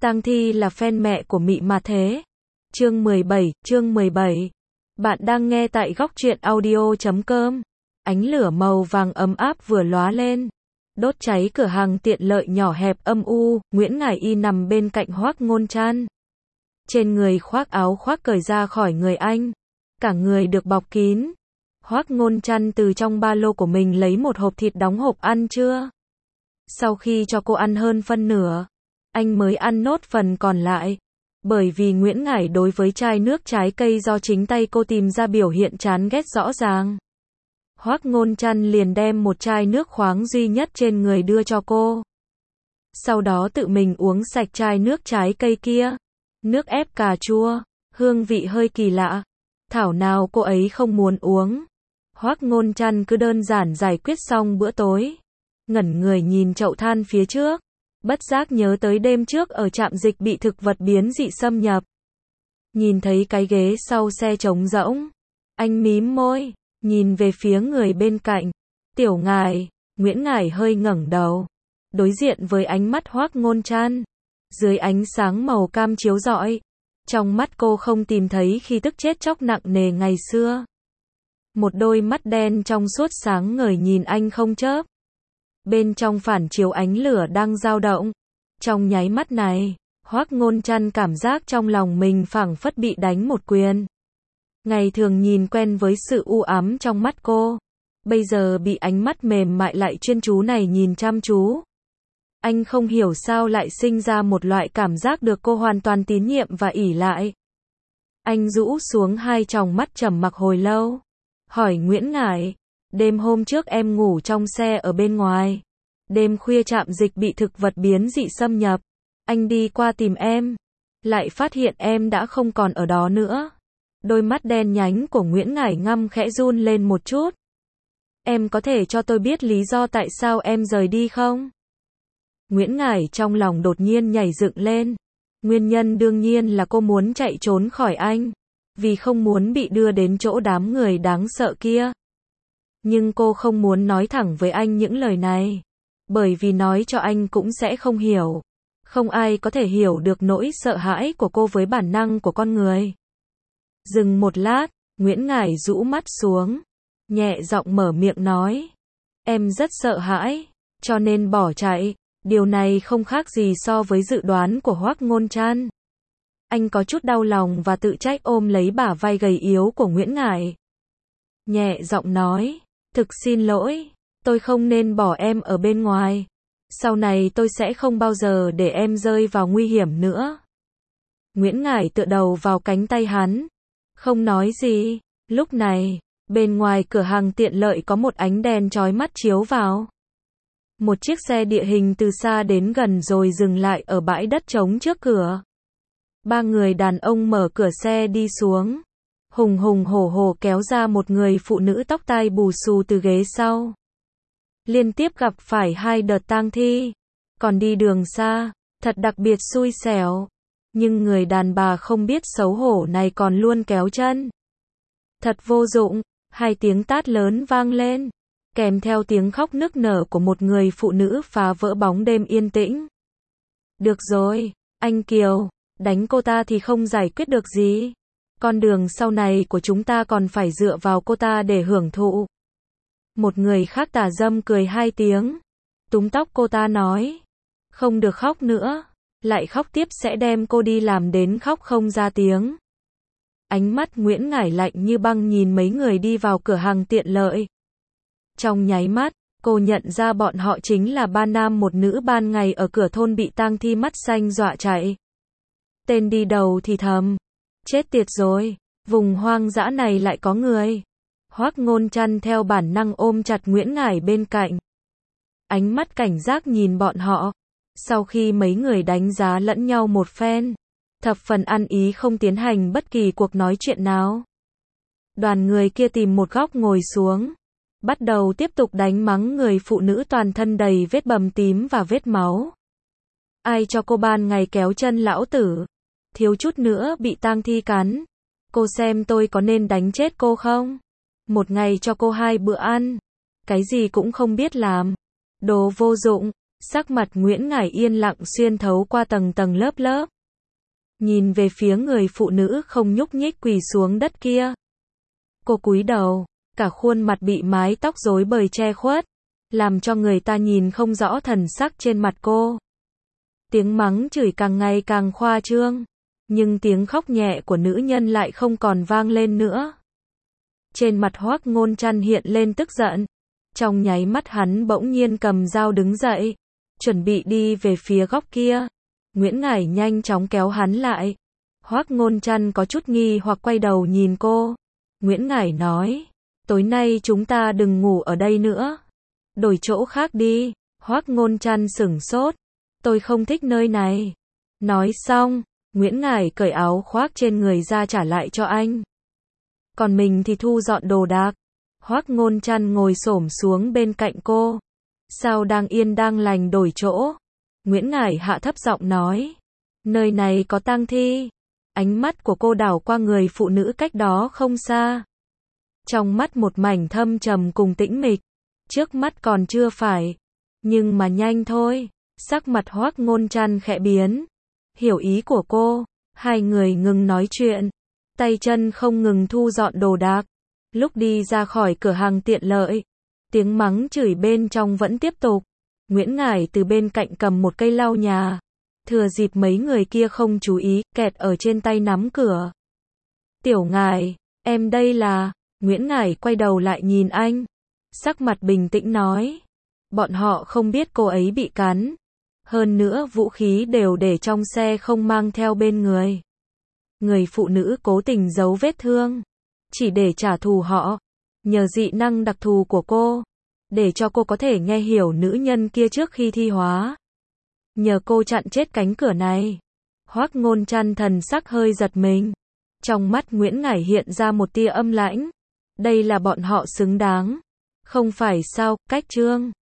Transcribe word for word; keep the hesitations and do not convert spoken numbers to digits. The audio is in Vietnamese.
Tang Thi là fan mẹ của Mị mà thế. Chương mười bảy, chương mười bảy. Bạn đang nghe tại góc truyện audio chấm com. Ánh lửa màu vàng ấm áp vừa lóa lên, đốt cháy cửa hàng tiện lợi nhỏ hẹp âm u. Nguyễn Ngải Y nằm bên cạnh Hoắc Ngôn Trăn. Trên người khoác áo khoác cởi ra khỏi người anh, cả người được bọc kín. Hoắc Ngôn Trăn từ trong ba lô của mình lấy một hộp thịt đóng hộp ăn trưa. Sau khi cho cô ăn hơn phân nửa, anh mới ăn nốt phần còn lại. Bởi vì Nguyễn Ngải đối với chai nước trái cây do chính tay cô tìm ra biểu hiện chán ghét rõ ràng. Hoắc Ngôn Trăn liền đem một chai nước khoáng duy nhất trên người đưa cho cô. Sau đó tự mình uống sạch chai nước trái cây kia. Nước ép cà chua, hương vị hơi kỳ lạ. Thảo nào cô ấy không muốn uống. Hoắc Ngôn Trăn cứ đơn giản giải quyết xong bữa tối, ngẩn người nhìn chậu than phía trước, bất giác nhớ tới đêm trước ở trạm dịch bị thực vật biến dị xâm nhập. Nhìn thấy cái ghế sau xe trống rỗng, anh mím môi, nhìn về phía người bên cạnh. Tiểu Ngải. Nguyễn Ngải hơi ngẩng đầu, đối diện với ánh mắt Hoắc Ngôn Trăn. Dưới ánh sáng màu cam chiếu rọi, trong mắt cô không tìm thấy khi tức chết chóc nặng nề ngày xưa. Một đôi mắt đen trong suốt sáng ngời nhìn anh không chớp. Bên trong phản chiếu ánh lửa đang dao động. Trong nháy mắt này, Hoắc Ngôn Trăn cảm giác trong lòng mình phảng phất bị đánh một quyền. Ngày thường nhìn quen với sự u ám trong mắt cô, bây giờ bị ánh mắt mềm mại lại chuyên chú này nhìn chăm chú. Anh không hiểu sao lại sinh ra một loại cảm giác được cô hoàn toàn tín nhiệm và ỷ lại. Anh rũ xuống hai tròng mắt trầm mặc hồi lâu, hỏi Nguyễn Ngải, đêm hôm trước em ngủ trong xe ở bên ngoài. Đêm khuya trạm dịch bị thực vật biến dị xâm nhập. Anh đi qua tìm em, lại phát hiện em đã không còn ở đó nữa. Đôi mắt đen nhánh của Nguyễn Ngải ngăm khẽ run lên một chút. Em có thể cho tôi biết lý do tại sao em rời đi không? Nguyễn Ngải trong lòng đột nhiên nhảy dựng lên. Nguyên nhân đương nhiên là cô muốn chạy trốn khỏi anh, vì không muốn bị đưa đến chỗ đám người đáng sợ kia. Nhưng cô không muốn nói thẳng với anh những lời này, bởi vì nói cho anh cũng sẽ không hiểu. Không ai có thể hiểu được nỗi sợ hãi của cô với bản năng của con người. Dừng một lát, Nguyễn Ngải rũ mắt xuống, nhẹ giọng mở miệng nói. Em rất sợ hãi, cho nên bỏ chạy. Điều này không khác gì so với dự đoán của Hoắc Ngôn Trăn. Anh có chút đau lòng và tự trách ôm lấy bả vai gầy yếu của Nguyễn Ngải. Nhẹ giọng nói, thực xin lỗi, tôi không nên bỏ em ở bên ngoài. Sau này tôi sẽ không bao giờ để em rơi vào nguy hiểm nữa. Nguyễn Ngải tựa đầu vào cánh tay hắn, không nói gì. Lúc này, bên ngoài cửa hàng tiện lợi có một ánh đèn chói mắt chiếu vào. Một chiếc xe địa hình từ xa đến gần rồi dừng lại ở bãi đất trống trước cửa. Ba người đàn ông mở cửa xe đi xuống, hùng hùng hổ hổ kéo ra một người phụ nữ tóc tai bù xù từ ghế sau. Liên tiếp gặp phải hai đợt tang thi, còn đi đường xa, thật đặc biệt xui xẻo. Nhưng người đàn bà không biết xấu hổ này còn luôn kéo chân. Thật vô dụng, hai tiếng tát lớn vang lên, kèm theo tiếng khóc nức nở của một người phụ nữ phá vỡ bóng đêm yên tĩnh. Được rồi, anh Kiều, đánh cô ta thì không giải quyết được gì. Con đường sau này của chúng ta còn phải dựa vào cô ta để hưởng thụ. Một người khác tà dâm cười hai tiếng, túm tóc cô ta nói. Không được khóc nữa, lại khóc tiếp sẽ đem cô đi làm đến khóc không ra tiếng. Ánh mắt Nguyễn Ngải lạnh như băng nhìn mấy người đi vào cửa hàng tiện lợi. Trong nháy mắt, cô nhận ra bọn họ chính là ba nam một nữ ban ngày ở cửa thôn bị tang thi mắt xanh dọa chạy. Tên đi đầu thì thầm, chết tiệt rồi, vùng hoang dã này lại có người. Hoắc Ngôn Trăn theo bản năng ôm chặt Nguyễn Ngải bên cạnh. Ánh mắt cảnh giác nhìn bọn họ. Sau khi mấy người đánh giá lẫn nhau một phen, thập phần ăn ý không tiến hành bất kỳ cuộc nói chuyện nào. Đoàn người kia tìm một góc ngồi xuống, bắt đầu tiếp tục đánh mắng người phụ nữ toàn thân đầy vết bầm tím và vết máu. Ai cho cô ban ngày kéo chân lão tử, thiếu chút nữa bị tang thi cắn. Cô xem tôi có nên đánh chết cô không? Một ngày cho cô hai bữa ăn, cái gì cũng không biết làm. Đồ vô dụng, Sắc mặt Nguyễn Ngải yên lặng xuyên thấu qua tầng tầng lớp lớp. Nhìn về phía người phụ nữ không nhúc nhích quỳ xuống đất kia. Cô cúi đầu, cả khuôn mặt bị mái tóc rối bời che khuất, làm cho người ta nhìn không rõ thần sắc trên mặt cô. Tiếng mắng chửi càng ngày càng khoa trương, nhưng tiếng khóc nhẹ của nữ nhân lại không còn vang lên nữa. Trên mặt Hoắc Ngôn Trăn hiện lên tức giận. Trong nháy mắt hắn bỗng nhiên cầm dao đứng dậy, chuẩn bị đi về phía góc kia. Nguyễn Ngải nhanh chóng kéo hắn lại. Hoắc Ngôn Trăn có chút nghi hoặc quay đầu nhìn cô. Nguyễn Ngải nói, tối nay chúng ta đừng ngủ ở đây nữa. Đổi chỗ khác đi. Hoắc Ngôn Trăn sửng sốt. Tôi không thích nơi này. Nói xong, Nguyễn Ngải cởi áo khoác trên người ra trả lại cho anh. Còn mình thì thu dọn đồ đạc. Hoắc Ngôn Trăn ngồi xổm xuống bên cạnh cô. Sao đang yên đang lành đổi chỗ? Nguyễn Ngải hạ thấp giọng nói. Nơi này có tang thi. Ánh mắt của cô đảo qua người phụ nữ cách đó không xa. Trong mắt một mảnh thâm trầm cùng tĩnh mịch. Trước mắt còn chưa phải. Nhưng mà nhanh thôi. Sắc mặt Hoắc Ngôn Trăn khẽ biến. Hiểu ý của cô. Hai người ngừng nói chuyện. Tay chân không ngừng thu dọn đồ đạc. Lúc đi ra khỏi cửa hàng tiện lợi, tiếng mắng chửi bên trong vẫn tiếp tục. Nguyễn Ngải từ bên cạnh cầm một cây lau nhà. Thừa dịp mấy người kia không chú ý, kẹt ở trên tay nắm cửa. Tiểu Ngải, em đây là... Nguyễn Ngải quay đầu lại nhìn anh. Sắc mặt bình tĩnh nói. Bọn họ không biết cô ấy bị cắn. Hơn nữa vũ khí đều để trong xe không mang theo bên người. Người phụ nữ cố tình giấu vết thương. Chỉ để trả thù họ. Nhờ dị năng đặc thù của cô. Để cho cô có thể nghe hiểu nữ nhân kia trước khi thi hóa. Nhờ cô chặn chết cánh cửa này. Hoắc Ngôn Trăn thần sắc hơi giật mình. Trong mắt Nguyễn Ngải hiện ra một tia âm lãnh. Đây là bọn họ xứng đáng. Không phải sao, cách trương.